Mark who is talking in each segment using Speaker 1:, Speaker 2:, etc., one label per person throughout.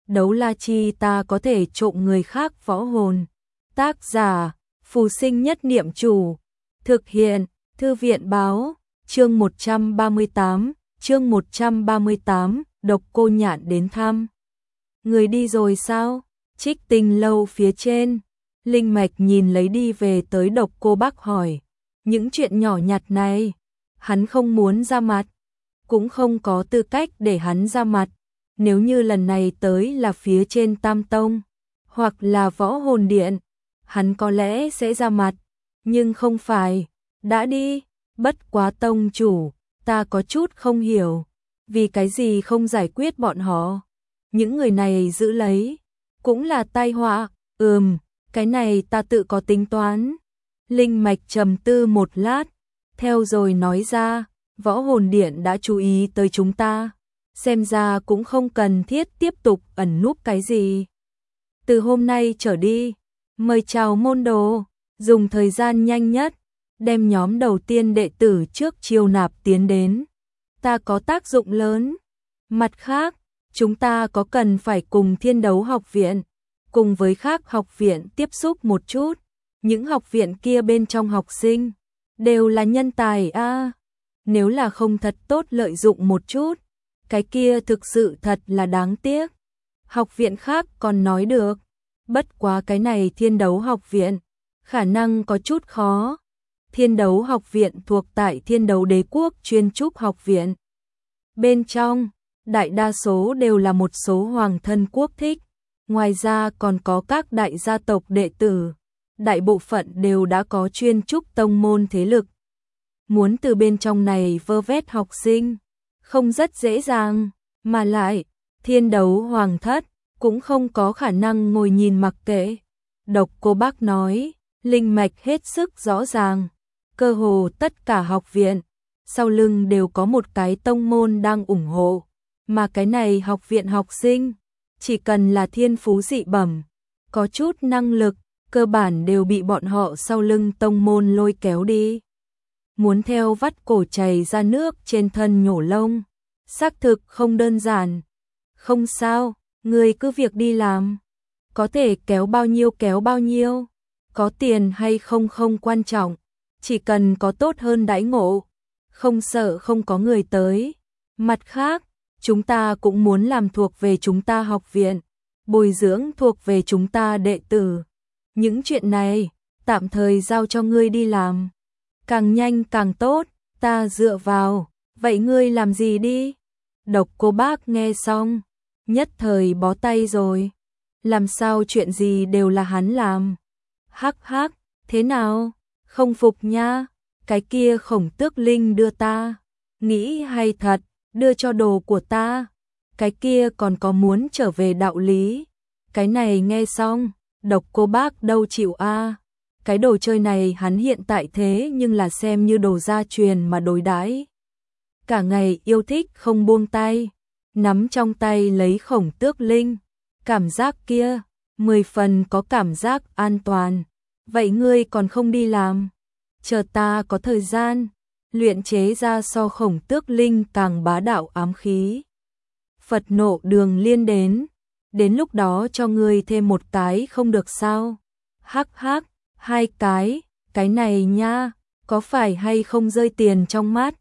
Speaker 1: đấu la chi ta có thể trộm người khác võ hồn. Tác giả, Phù Sinh Nhất Niệm Chủ. Thực hiện, Thư viện báo, chương 138, Độc Cô Nhạn đến thăm. Người đi rồi sao? Trích Tinh lâu phía trên. Linh Mạch nhìn lấy đi về tới Độc Cô Bác hỏi. Những chuyện nhỏ nhặt này, hắn không muốn ra mặt, cũng không có tư cách để hắn ra mặt. Nếu như lần này tới là phía trên Tam Tông, hoặc là Võ Hồn Điện, hắn có lẽ sẽ ra mặt, nhưng không phải. Đã đi, bất quá tông chủ, ta có chút không hiểu, vì cái gì không giải quyết bọn họ. Những người này giữ lấy, cũng là tai họa. Cái này ta tự có tính toán. Linh Mạch trầm tư một lát, theo rồi nói ra, Võ Hồn Điện đã chú ý tới chúng ta, xem ra cũng không cần thiết tiếp tục ẩn núp cái gì. Từ hôm nay trở đi, mời chào môn đồ, dùng thời gian nhanh nhất, đem nhóm đầu tiên đệ tử trước chiêu nạp tiến đến. Ta có tác dụng lớn. Mặt khác, chúng ta có cần phải cùng Thiên Đấu học viện, cùng với khác học viện tiếp xúc một chút. Những học viện kia bên trong học sinh, đều là nhân tài a. Nếu là không thật tốt lợi dụng một chút, cái kia thực sự thật là đáng tiếc. Học viện khác còn nói được, bất quá cái này Thiên Đấu học viện, khả năng có chút khó. Thiên Đấu học viện thuộc tại Thiên Đấu Đế quốc chuyên trúc học viện. Bên trong, đại đa số đều là một số hoàng thân quốc thích, ngoài ra còn có các đại gia tộc đệ tử, đại bộ phận đều đã có chuyên trúc tông môn thế lực. Muốn từ bên trong này vơ vét học sinh, không rất dễ dàng, mà lại, Thiên Đấu hoàng thất, cũng không có khả năng ngồi nhìn mặc kệ. Độc Cô Bác nói, Linh Mạch hết sức rõ ràng, cơ hồ tất cả học viện, sau lưng đều có một cái tông môn đang ủng hộ, mà cái này học viện học sinh, chỉ cần là thiên phú dị bẩm, có chút năng lực, cơ bản đều bị bọn họ sau lưng tông môn lôi kéo đi. Muốn theo vắt cổ chảy ra nước trên thân nhổ lông, xác thực không đơn giản. Không sao, người cứ việc đi làm, có thể kéo bao nhiêu, có tiền hay không không quan trọng, chỉ cần có tốt hơn đãi ngộ, không sợ không có người tới. Mặt khác, chúng ta cũng muốn làm thuộc về chúng ta học viện, bồi dưỡng thuộc về chúng ta đệ tử. Những chuyện này, tạm thời giao cho ngươi đi làm. Càng nhanh càng tốt, ta dựa vào, vậy ngươi làm gì đi? Độc Cô Bác nghe xong, nhất thời bó tay rồi. Làm sao chuyện gì đều là hắn làm? Hắc hắc, thế nào? Không phục nha, cái kia Khổng Tước Linh đưa ta. Nghĩ hay thật, đưa cho đồ của ta. Cái kia còn có muốn trở về đạo lý. Cái này nghe xong, Độc Cô Bác đâu chịu a. Cái đồ chơi này hắn hiện tại thế nhưng là xem như đồ gia truyền mà đối đãi. Cả ngày yêu thích không buông tay, nắm trong tay lấy Khổng Tước Linh. Cảm giác kia, 10 phần có cảm giác an toàn. Vậy ngươi còn không đi làm? Chờ ta có thời gian, luyện chế ra so Khổng Tước Linh càng bá đạo ám khí. Phật nộ đường liên đến lúc đó cho ngươi thêm một cái không được sao? Hắc hắc, 2 cái này nha, có phải hay không rơi tiền trong mắt?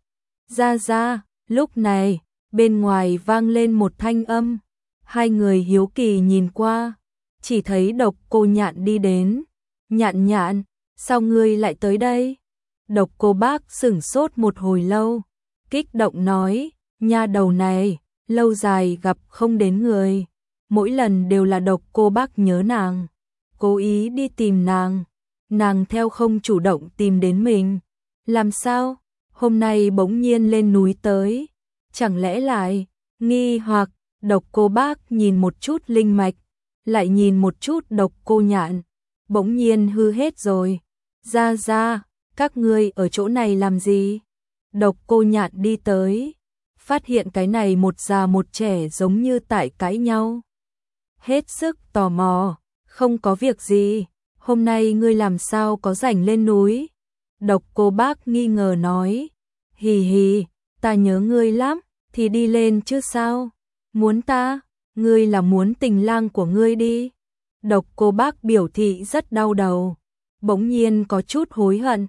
Speaker 1: Ra, lúc này, bên ngoài vang lên một thanh âm. Hai người hiếu kỳ nhìn qua, chỉ thấy Độc Cô Nhạn đi đến. Nhạn, sao ngươi lại tới đây? Độc Cô Bác sửng sốt một hồi lâu, kích động nói, nha đầu này, lâu dài gặp không đến người. Mỗi lần đều là Độc Cô Bác nhớ nàng, cố ý đi tìm nàng theo không chủ động tìm đến mình. Làm sao, hôm nay bỗng nhiên lên núi tới, chẳng lẽ lại, nghi hoặc. Độc Cô Bác nhìn một chút Linh Mạch, lại nhìn một chút Độc Cô Nhạn, bỗng nhiên hư hết rồi. Ra, các ngươi ở chỗ này làm gì? Độc Cô Nhạn đi tới, phát hiện cái này một già một trẻ giống như tại cãi nhau. Hết sức tò mò, không có việc gì, hôm nay ngươi làm sao có rảnh lên núi? Độc Cô Bác nghi ngờ nói, hì, ta nhớ ngươi lắm, thì đi lên chứ sao? Muốn ta? ngươi là muốn tình lang của ngươi đi. Độc Cô Bác biểu thị rất đau đầu, bỗng nhiên có chút hối hận.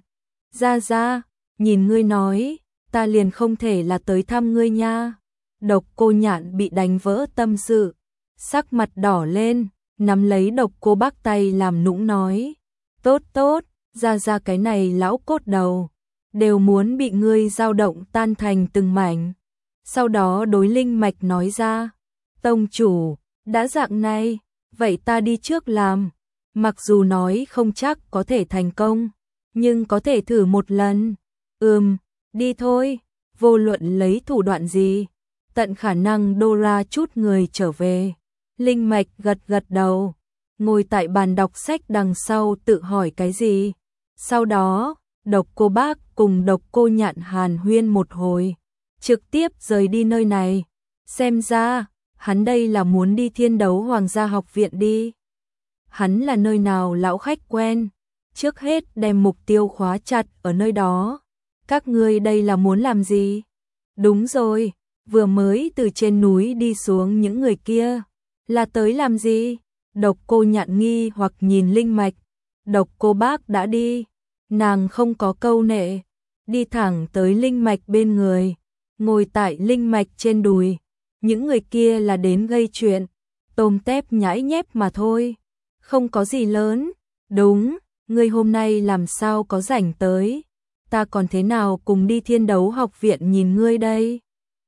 Speaker 1: Ra, nhìn ngươi nói, ta liền không thể là tới thăm ngươi nha. Độc Cô Nhạn bị đánh vỡ tâm sự, sắc mặt đỏ lên, nắm lấy Độc Cô Bác tay làm nũng nói. Tốt, ra cái này lão cốt đầu, đều muốn bị ngươi dao động tan thành từng mảnh. Sau đó đối Linh Mạch nói ra, tông chủ, đã dạng này, vậy ta đi trước làm. Mặc dù nói không chắc có thể thành công, nhưng có thể thử một lần. Đi thôi, vô luận lấy thủ đoạn gì, tận khả năng Dora chút người trở về. Linh Mạch gật đầu, ngồi tại bàn đọc sách đằng sau tự hỏi cái gì. Sau đó, Độc Cô Bác cùng Độc Cô Nhạn hàn huyên một hồi, trực tiếp rời đi nơi này. Xem ra, hắn đây là muốn đi Thiên Đấu Hoàng gia học viện đi. Hắn là nơi nào lão khách quen, trước hết đem mục tiêu khóa chặt ở nơi đó. Các ngươi đây là muốn làm gì? Đúng rồi, vừa mới từ trên núi đi xuống những người kia, là tới làm gì? Độc Cô Nhạn nghi hoặc nhìn Linh Mạch. Độc Cô Bác đã đi, nàng không có câu nệ, đi thẳng tới Linh Mạch bên người, ngồi tại Linh Mạch trên đùi. Những người kia là đến gây chuyện, tôm tép nhãi nhép mà thôi, không có gì lớn. Đúng, ngươi hôm nay làm sao có rảnh tới, ta còn thế nào cùng đi Thiên Đấu học viện nhìn ngươi đây.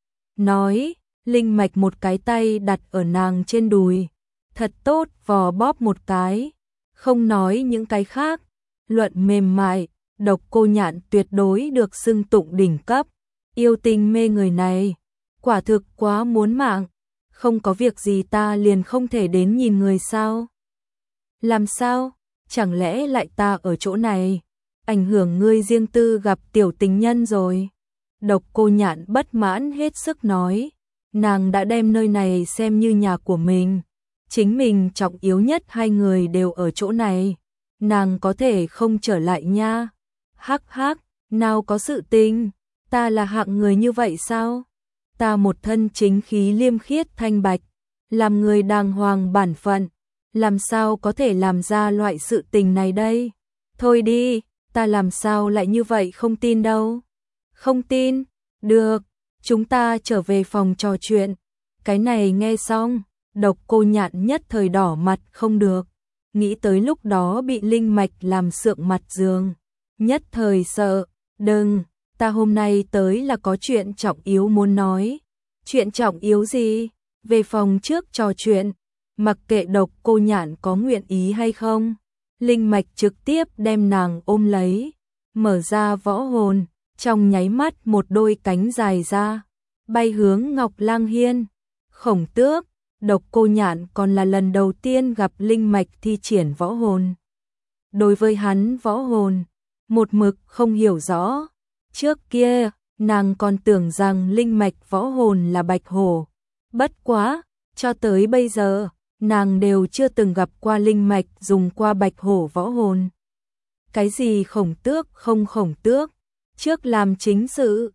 Speaker 1: Nói, Linh Mạch một cái tay đặt ở nàng trên đùi, thật tốt vò bóp một cái, không nói những cái khác, luận mềm mại, Độc Cô Nhạn tuyệt đối được xưng tụng đỉnh cấp. Yêu tình mê người này, quả thực quá muốn mạng, không có việc gì ta liền không thể đến nhìn người sao? Làm sao? Chẳng lẽ lại ta ở chỗ này, ảnh hưởng ngươi riêng tư gặp tiểu tình nhân rồi? Độc Cô Nhạn bất mãn hết sức nói, nàng đã đem nơi này xem như nhà của mình, chính mình trọng yếu nhất hai người đều ở chỗ này, nàng có thể không trở lại nha. Hắc, nào có sự tình, ta là hạng người như vậy sao? Ta một thân chính khí liêm khiết thanh bạch, làm người đàng hoàng bản phận, làm sao có thể làm ra loại sự tình này đây? Thôi đi, ta làm sao lại như vậy không tin đâu. Không tin? Được, chúng ta trở về phòng trò chuyện. Cái này nghe xong, Độc Cô Nhạn nhất thời đỏ mặt không được, nghĩ tới lúc đó bị Linh Mạch làm sượng mặt giường, nhất thời sợ. Đừng, ta hôm nay tới là có chuyện trọng yếu muốn nói. Chuyện trọng yếu gì? Về phòng trước trò chuyện, mặc kệ Độc Cô Nhạn có nguyện ý hay không. Linh Mạch trực tiếp đem nàng ôm lấy, mở ra võ hồn, trong nháy mắt một đôi cánh dài ra, bay hướng Ngọc Lang Hiên. Khổng Tước, Độc Cô Nhạn còn là lần đầu tiên gặp Linh Mạch thi triển võ hồn. Đối với hắn võ hồn, một mực không hiểu rõ. Trước kia, nàng còn tưởng rằng Linh Mạch võ hồn là bạch hổ. Bất quá, cho tới bây giờ, nàng đều chưa từng gặp qua Linh Mạch dùng qua bạch hổ võ hồn. Cái gì Khổng Tước không Khổng Tước, trước làm chính sự.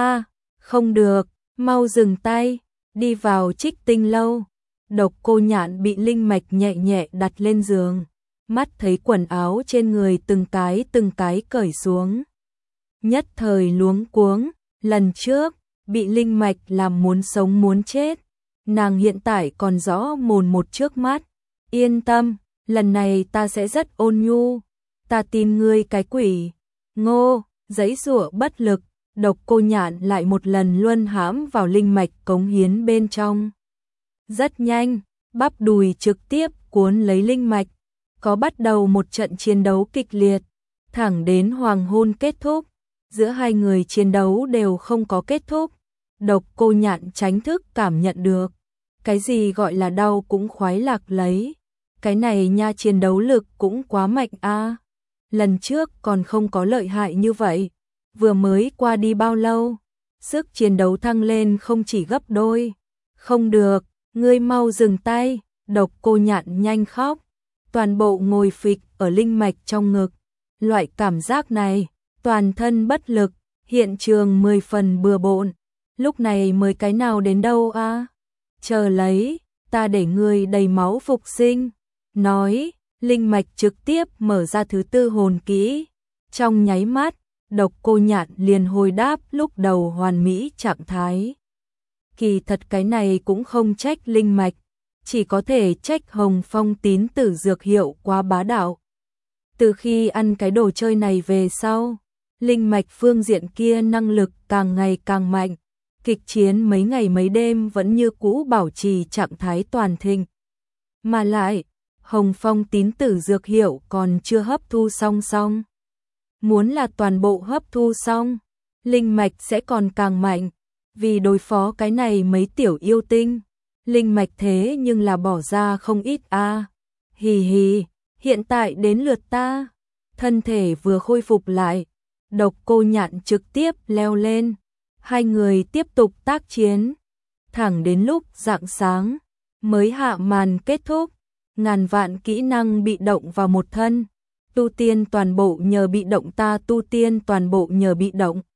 Speaker 1: Không được, mau dừng tay, đi vào Trích Tinh lâu. Độc Cô Nhạn bị Linh Mạch nhẹ nhẹ đặt lên giường, mắt thấy quần áo trên người từng cái cởi xuống, nhất thời luống cuống. Lần trước bị Linh Mạch làm muốn sống muốn chết, nàng hiện tại còn rõ mồn một trước mắt. Yên tâm, lần này ta sẽ rất ôn nhu, ta tin ngươi cái quỷ. Ngô, giãy giụa bất lực, Độc Cô Nhạn lại một lần luân hãm vào Linh Mạch cống hiến bên trong. Rất nhanh, bắp đùi trực tiếp cuốn lấy Linh Mạch, có bắt đầu một trận chiến đấu kịch liệt, thẳng đến hoàng hôn kết thúc. Giữa hai người chiến đấu đều không có kết thúc. Độc Cô Nhạn tránh thức cảm nhận được, cái gì gọi là đau cũng khoái lạc lấy. Cái này nha, chiến đấu lực cũng quá mạnh a. Lần trước còn không có lợi hại như vậy, vừa mới qua đi bao lâu, sức chiến đấu thăng lên không chỉ gấp đôi. Không được, ngươi mau dừng tay. Độc Cô Nhạn nhanh khóc, toàn bộ ngồi phịch ở Linh Mạch trong ngực. Loại cảm giác này, toàn thân bất lực, hiện trường 10 phần bừa bộn. Lúc này mới cái nào đến đâu a? Chờ lấy, ta để ngươi đầy máu phục sinh. Nói, linh mạch trực tiếp mở ra thứ tư hồn kỹ. Trong nháy mắt, Độc Cô Nhạn liền hồi đáp lúc đầu hoàn mỹ trạng thái. Kỳ thật cái này cũng không trách linh mạch, chỉ có thể trách Hồng Phong tín tử dược hiệu quá bá đạo. Từ khi ăn cái đồ chơi này về sau, linh mạch phương diện kia năng lực càng ngày càng mạnh, kịch chiến mấy ngày mấy đêm vẫn như cũ bảo trì trạng thái toàn thịnh. Mà lại, Hồng Phong tín tử dược hiệu còn chưa hấp thu xong. Muốn là toàn bộ hấp thu xong, linh mạch sẽ còn càng mạnh, vì đối phó cái này mấy tiểu yêu tinh, linh mạch thế nhưng là bỏ ra không ít a. Hì hì, hiện tại đến lượt ta. Thân thể vừa khôi phục lại, Độc Cô Nhạn trực tiếp leo lên, hai người tiếp tục tác chiến, thẳng đến lúc rạng sáng mới hạ màn kết thúc. Ngàn vạn kỹ năng bị động vào một thân, tu tiên toàn bộ nhờ bị động, ta tu tiên toàn bộ nhờ bị động.